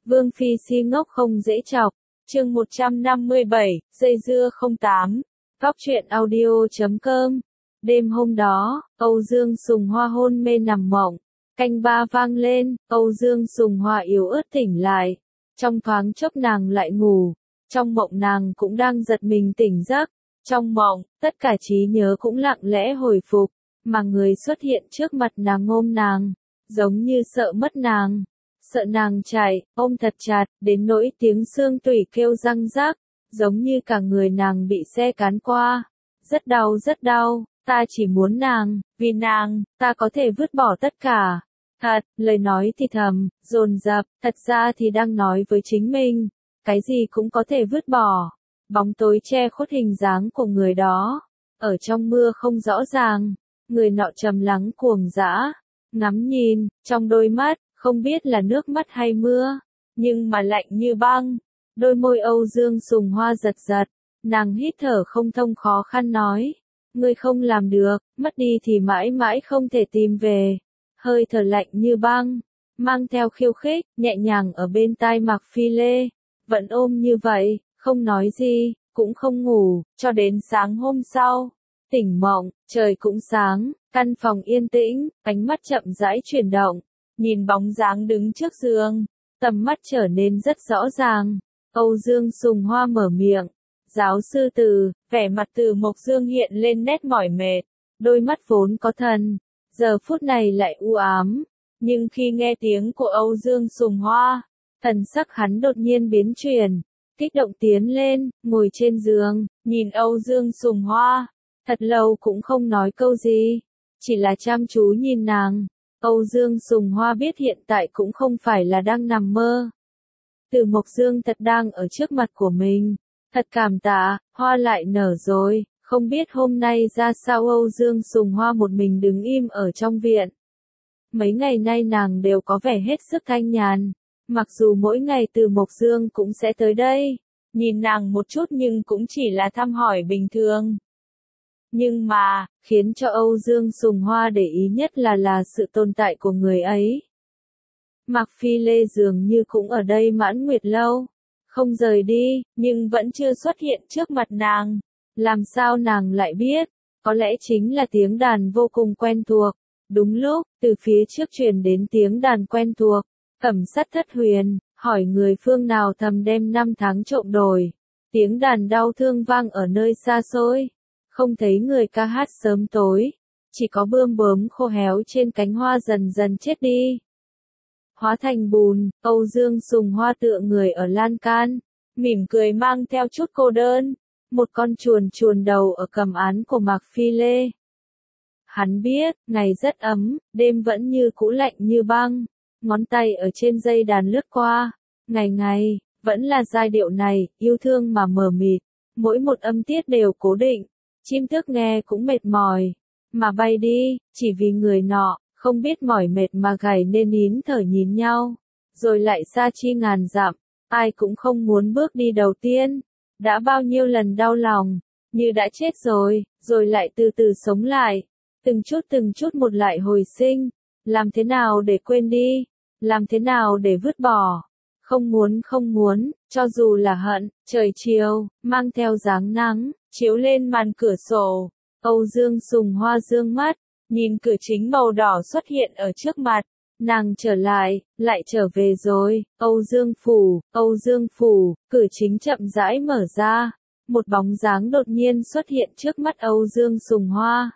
Vương Phi si ngốc không dễ chọc. Chương 157, dây dưa 08. Góc truyện audio.com. Đêm hôm đó, Âu Dương Sùng Hoa hôn mê nằm mộng. Canh ba vang lên, Âu Dương Sùng Hoa yếu ớt tỉnh lại. Trong thoáng chốc nàng lại ngủ. Trong mộng nàng cũng đang giật mình tỉnh giấc. Trong mộng, tất cả trí nhớ cũng lặng lẽ hồi phục. Mà người xuất hiện trước mặt nàng ôm nàng. Giống như sợ mất nàng. Sợ nàng chạy, ôm thật chặt, đến nỗi tiếng xương tủy kêu răng rắc. Giống như cả người nàng bị xe cán qua. Rất đau, ta chỉ muốn nàng, vì nàng, ta có thể vứt bỏ tất cả. Thật, lời nói thì thầm, dồn dập, thật ra thì đang nói với chính mình. Cái gì cũng có thể vứt bỏ. Bóng tối che khuất hình dáng của người đó. Ở trong mưa không rõ ràng. Người nọ trầm lắng cuồng dã. Ngắm nhìn, trong đôi mắt, không biết là nước mắt hay mưa. Nhưng mà lạnh như băng. Đôi môi Âu Dương Sùng Hoa giật giật. Nàng hít thở không thông khó khăn nói. Ngươi không làm được, mất đi thì mãi mãi không thể tìm về. Hơi thở lạnh như băng. Mang theo khiêu khích, nhẹ nhàng ở bên tai Mạc Phi Lê. Vẫn ôm như vậy, không nói gì, cũng không ngủ, cho đến sáng hôm sau. Tỉnh mộng, trời cũng sáng, căn phòng yên tĩnh, ánh mắt chậm rãi chuyển động. Nhìn bóng dáng đứng trước giường, tầm mắt trở nên rất rõ ràng. Âu Dương Sùng Hoa mở miệng. Giáo sư Từ, vẻ mặt Từ Mộc Dương hiện lên nét mỏi mệt. Đôi mắt vốn có thần, giờ phút này lại u ám. Nhưng khi nghe tiếng của Âu Dương Sùng Hoa, thần sắc hắn đột nhiên biến chuyển. Kích động tiến lên, ngồi trên giường, nhìn Âu Dương Sùng Hoa. Thật lâu cũng không nói câu gì, chỉ là chăm chú nhìn nàng. Âu Dương Sùng Hoa biết hiện tại cũng không phải là đang nằm mơ. Từ Mộc Dương thật đang ở trước mặt của mình. Thật cảm tạ, hoa lại nở rồi, không biết hôm nay ra sao. Âu Dương Sùng Hoa một mình đứng im ở trong viện. Mấy ngày nay nàng đều có vẻ hết sức thanh nhàn. Mặc dù mỗi ngày Từ Mộc Dương cũng sẽ tới đây, nhìn nàng một chút nhưng cũng chỉ là thăm hỏi bình thường. Nhưng mà, khiến cho Âu Dương Sùng Hoa để ý nhất là sự tồn tại của người ấy. Mạc Phi Lê dường như cũng ở đây mãn nguyệt lâu. Không rời đi, nhưng vẫn chưa xuất hiện trước mặt nàng. Làm sao nàng lại biết? Có lẽ chính là tiếng đàn vô cùng quen thuộc. Đúng lúc, từ phía trước truyền đến tiếng đàn quen thuộc. Cẩm Sắt Thất Huyền, hỏi người phương nào thầm đem năm tháng trộm đổi. Tiếng đàn đau thương vang ở nơi xa xôi. Không thấy người ca hát sớm tối. Chỉ có bươm bướm khô héo trên cánh hoa dần dần chết đi. Hóa thành bùn, Âu Dương Sùng Hoa tựa người ở lan can, mỉm cười mang theo chút cô đơn. Một con chuồn chuồn đầu ở cầm án của Mạc Phi Lê. Hắn biết, ngày rất ấm, đêm vẫn như cũ lạnh như băng. Ngón tay ở trên dây đàn lướt qua. Ngày, vẫn là giai điệu này, yêu thương mà mờ mịt. Mỗi một âm tiết đều cố định. Chim tước nghe cũng mệt mỏi. Mà bay đi, chỉ vì người nọ. Không biết mỏi mệt mà gầy nên nín thở nhìn nhau, rồi lại xa chi ngàn dặm, ai cũng không muốn bước đi đầu tiên. Đã bao nhiêu lần đau lòng, như đã chết rồi lại từ từ sống lại, từng chút một lại hồi sinh. Làm thế nào để quên đi? Làm thế nào để vứt bỏ? Không muốn, cho dù là hận. Trời chiều, mang theo dáng nắng, chiếu lên màn cửa sổ. Âu Dương Sùng Hoa dương mắt. Nhìn cửa chính màu đỏ xuất hiện ở trước mặt. Nàng trở lại về rồi. Âu Dương Phủ, cửa chính chậm rãi mở ra. Một bóng dáng đột nhiên xuất hiện trước mắt Âu Dương Sùng Hoa.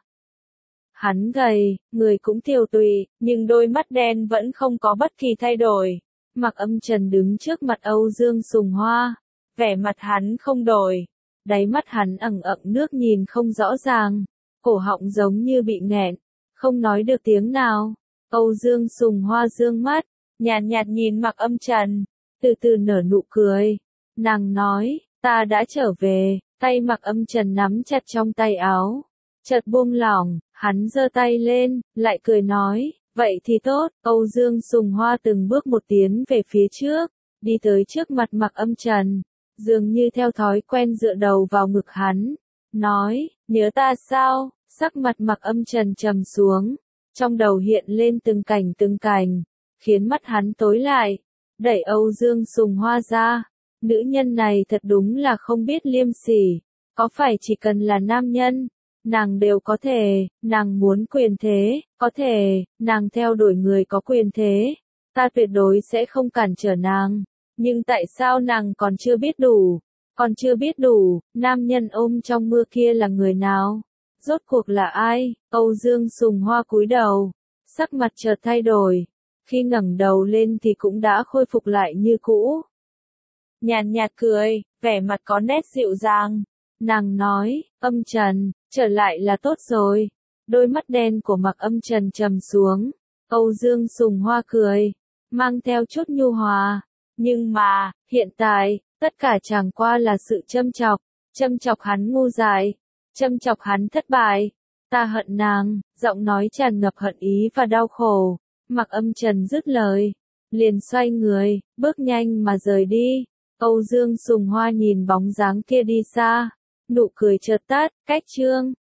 Hắn gầy, người cũng tiều tụy, nhưng đôi mắt đen vẫn không có bất kỳ thay đổi. Mạc Âm Trần đứng trước mặt Âu Dương Sùng Hoa. Vẻ mặt hắn không đổi. Đáy mắt hắn ẩn ẩn nước nhìn không rõ ràng. Cổ họng giống như bị nghẹn, không nói được tiếng nào. Âu Dương Sùng Hoa dương mắt, nhàn nhạt nhìn Mạc Âm Trần, từ từ nở nụ cười. Nàng nói, ta đã trở về. Tay Mạc Âm Trần nắm chặt trong tay áo, chợt buông lỏng, hắn giơ tay lên, lại cười nói, vậy thì tốt. Âu Dương Sùng Hoa từng bước một tiến về phía trước, đi tới trước mặt Mạc Âm Trần, dường như theo thói quen dựa đầu vào ngực hắn. Nói, nhớ ta sao? Sắc mặt Mạc Âm Trần trầm xuống. Trong đầu hiện lên từng cảnh, khiến mắt hắn tối lại. đẩy Âu Dương Sùng Hoa ra. Nữ nhân này thật đúng là không biết liêm sỉ, có phải chỉ cần là nam nhân, nàng đều có thể, nàng muốn quyền thế, có thể, nàng theo đuổi người có quyền thế, ta tuyệt đối sẽ không cản trở nàng, nhưng tại sao nàng còn chưa biết đủ, nam nhân ôm trong mưa kia là người nào? Rốt cuộc là ai? Âu Dương Sùng Hoa cúi đầu, sắc mặt chợt thay đổi, khi ngẩng đầu lên thì cũng đã khôi phục lại như cũ. Nhàn nhạt cười, vẻ mặt có nét dịu dàng. Nàng nói, Âm Trần, trở lại là tốt rồi. Đôi mắt đen của Mạc Âm Trần trầm xuống. Âu Dương Sùng Hoa cười, mang theo chút nhu hòa. Nhưng mà, hiện tại, tất cả chẳng qua là sự châm chọc hắn ngu dại, châm chọc hắn thất bại. Ta hận nàng, giọng nói tràn ngập hận ý và đau khổ. Mạc Âm Trần dứt lời, liền xoay người, bước nhanh mà rời đi. Âu Dương Sùng Hoa nhìn bóng dáng kia đi xa, nụ cười chợt tắt, cách chương.